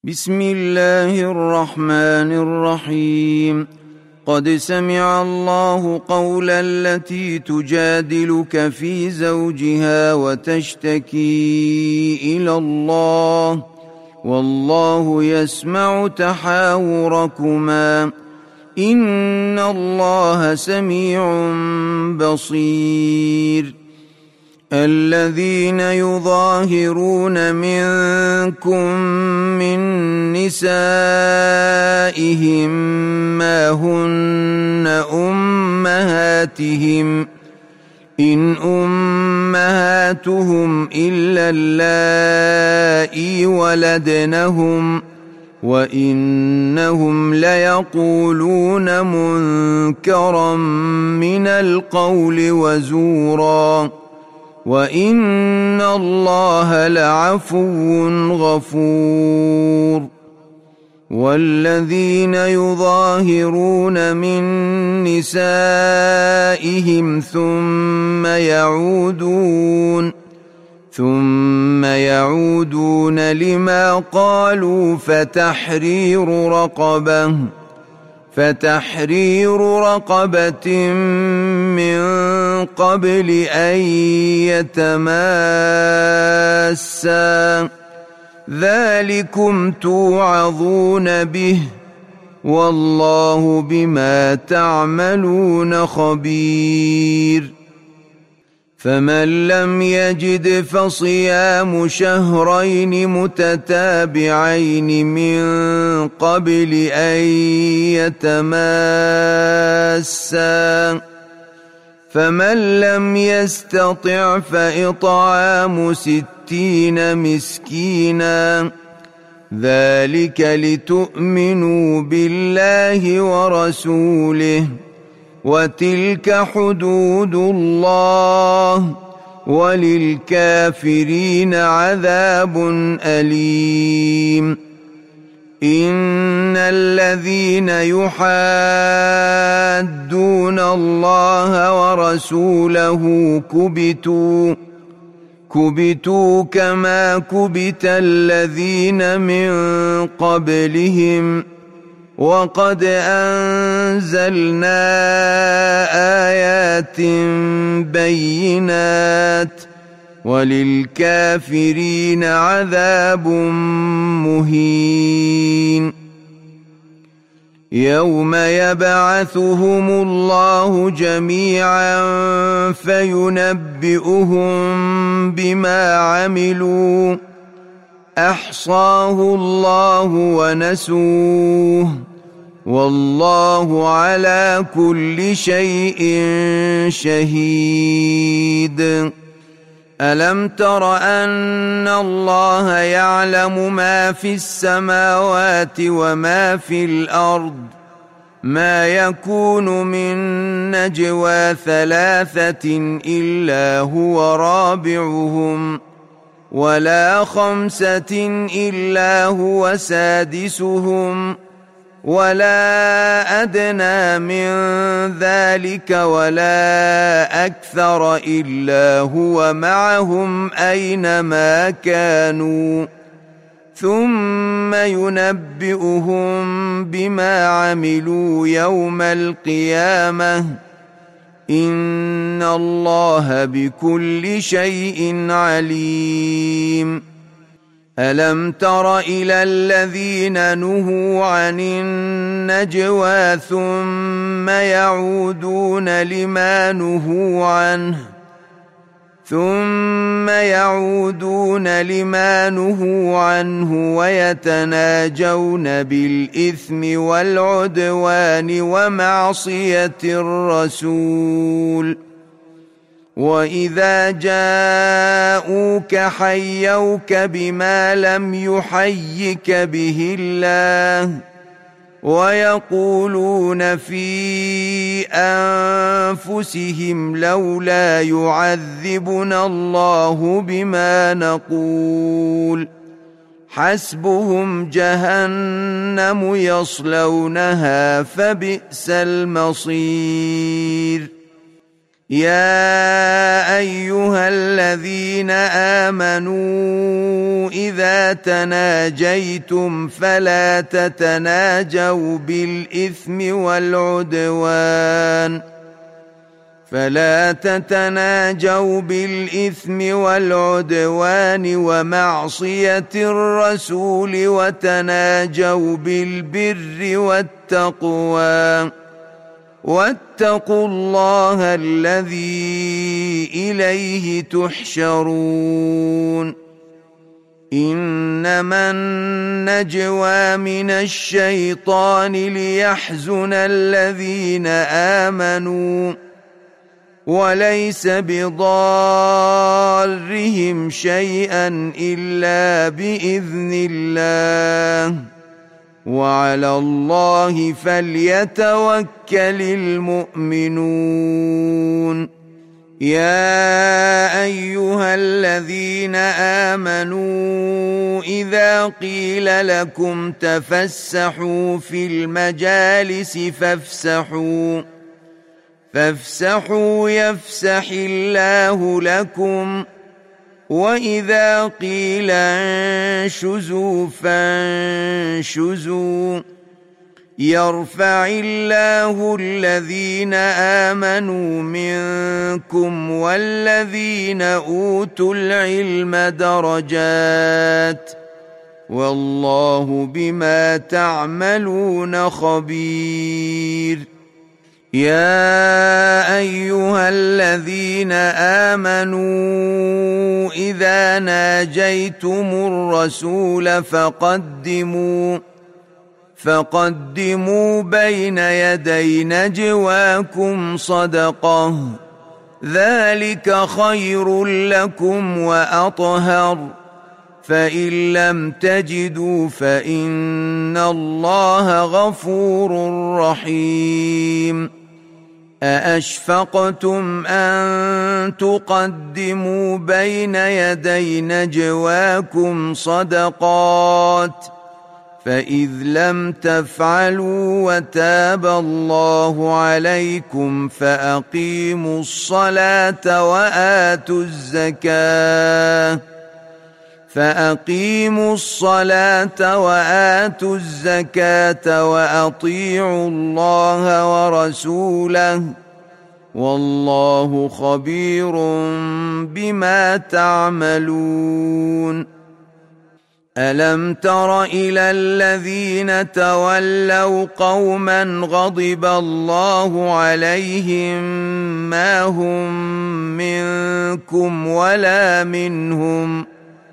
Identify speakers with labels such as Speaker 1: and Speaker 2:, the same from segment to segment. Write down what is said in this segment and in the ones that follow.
Speaker 1: بسم الله الرحمن الرحيم. قد سمع الله قول التي تجادلك في زوجها وتشتكي إلى الله والله يسمع تحاوركما إن الله سميع بصير. الذين يظاهرون منكم من نسائهم ما هن أمهاتهم إن أمهاتهم إلا اللائي ولدنهم وإنهم ليقولون منكرا من القول وزورا وإن الله لعفو غفور. والذين يظاهرون من نسائهم ثم يعودون لما قالوا فتحرير رقبة من قبل أن يتماسا ذلكم توعظون به والله بما تعملون خبير. فمن لم يجد فصيام شهرين متتابعين من قبل أن يتماسا فمن لم يستطع فإطعام 60 مسكينا ذلك لتؤمنوا بالله ورسوله وتلك حدود الله وللكافرين عذاب أليم. إن الذين يحادون الله ورسوله كبتوا كما كبت الذين من قبلهم وقد أنزلنا آيات بينات وللكافرين عذاب مهين. يوم يبعثهم الله جميعا فينبئهم بما عملوا أحصاه الله ونسوه والله على كل شيء شهيد. ألم تر أن الله يعلم ما في السماوات وما في الأرض ما يكون من نجوى 3 إلا هو رابعهم ولا 5 إلا هو سادسهم ولا أدنى من ذلك ولا أكثر إلا هو معهم أينما كانوا ثم ينبئهم بما عملوا يوم القيامة إن الله بكل شيء عليم. ألم تر إلى الذين نهوا عن النجوى ثم يعودون لما نهوا عنه ويتناجون بالإثم والعدوان ومعصية الرسول وإذا جاءوك حيوك بما لم يحيك به الله ويقولون في أنفسهم لولا يعذبنا الله بما نقول حسبهم جهنم يصلونها فبئس المصير. يا أيها الذين آمنوا إذا تناجيتم فلا تتناجوا بالإثم والعدوان ومعصية الرسول وتناجوا بالبر والتقوى واتقوا الله الذي إليه تحشرون إنما النجوى من الشيطان ليحزن الذين آمنوا وليس بضارهم شيئا إلا بإذن الله وعلى الله فليتوكل المؤمنون يا أيها الذين آمنوا إذا قيل لكم تفسحوا في المجالس فافسحوا يفسح الله لكم وإذا قيل انشزوا فانشزوا يرفع الله الذين آمنوا منكم والذين أوتوا العلم درجات والله بما تعملون خبير يا أيها الذين آمنوا إذا ناجيتم الرسول فقدموا بين يدي نجواكم صدقة ذلك خير لكم وأطهر فإن لم تجدوا فإن الله غفور رحيم أأشفقتم أن تقدموا بين يدي نجواكم صدقات فإذ لم تفعلوا وتاب الله عليكم فأقيموا الصلاة وآتوا الزكاة وأطيعوا الله ورسوله والله خبير بما تعملون ألم تر إلى الذين تولوا قوما غضب الله عليهم ما هم منكم ولا منهم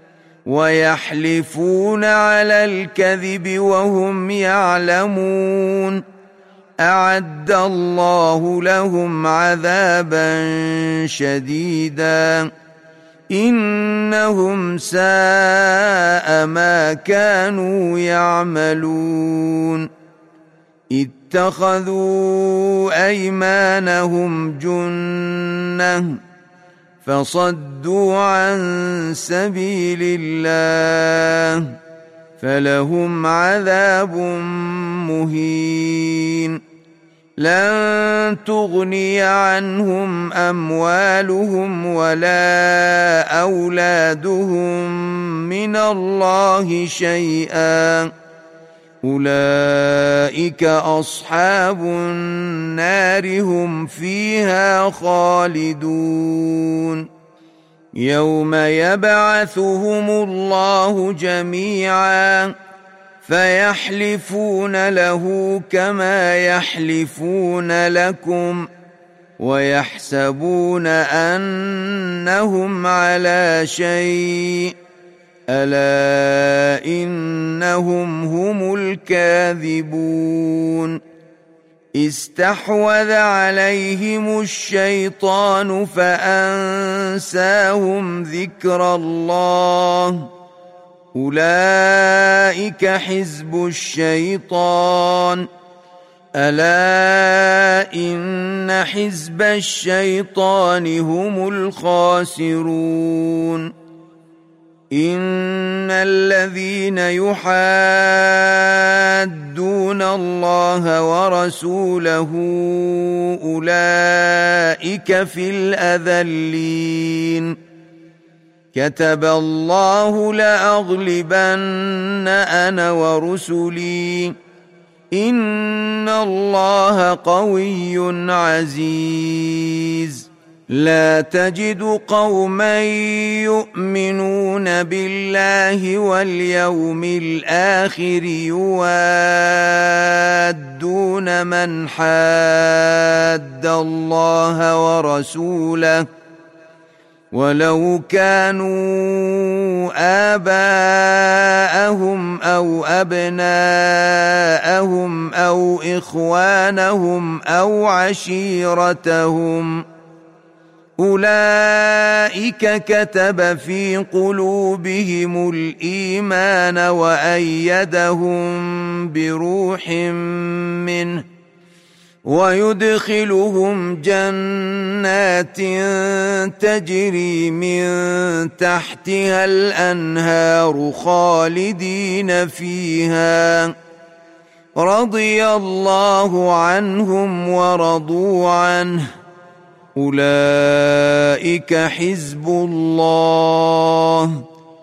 Speaker 1: ويحلفون على الكذب وهم يعلمون أعد الله لهم عذابا شديدا إنهم ساء ما كانوا يعملون اتخذوا أيمانهم جنة فصدوا عن سبيل الله فلهم عذاب مهين لن تغني عنهم أموالهم ولا أولادهم من الله شيئا أولئك أصحاب النار هم فيها خالدون يوم يبعثهم الله جميعا فيحلفون له كما يحلفون لكم ويحسبون أنهم على شيء ألا إنهم هم الكاذبون استحوذ عليهم الشيطان فأنساهم ذكر الله أولئك حزب الشيطان ألا إن حزب الشيطان هم الخاسرون إن الذين يحادون الله ورسوله أولئك في الأذلين كتب الله لأغلبن أنا ورسلي إن الله قوي عزيز لا تجد قوما يؤمنون بالله واليوم الآخر يوادون من حاد الله ورسوله ولو كانوا آباءهم أو أبناءهم أو إخوانهم أو عشيرتهم أولئك كتب في قلوبهم الإيمان وأيدهم بروح منه ويدخلهم جنات تجري من تحتها الأنهار خالدين فيها رضي الله عنهم ورضوا عنه أولئك حزب الله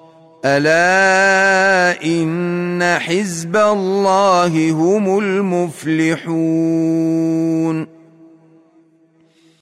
Speaker 1: ألا إن حزب الله هم المفلحون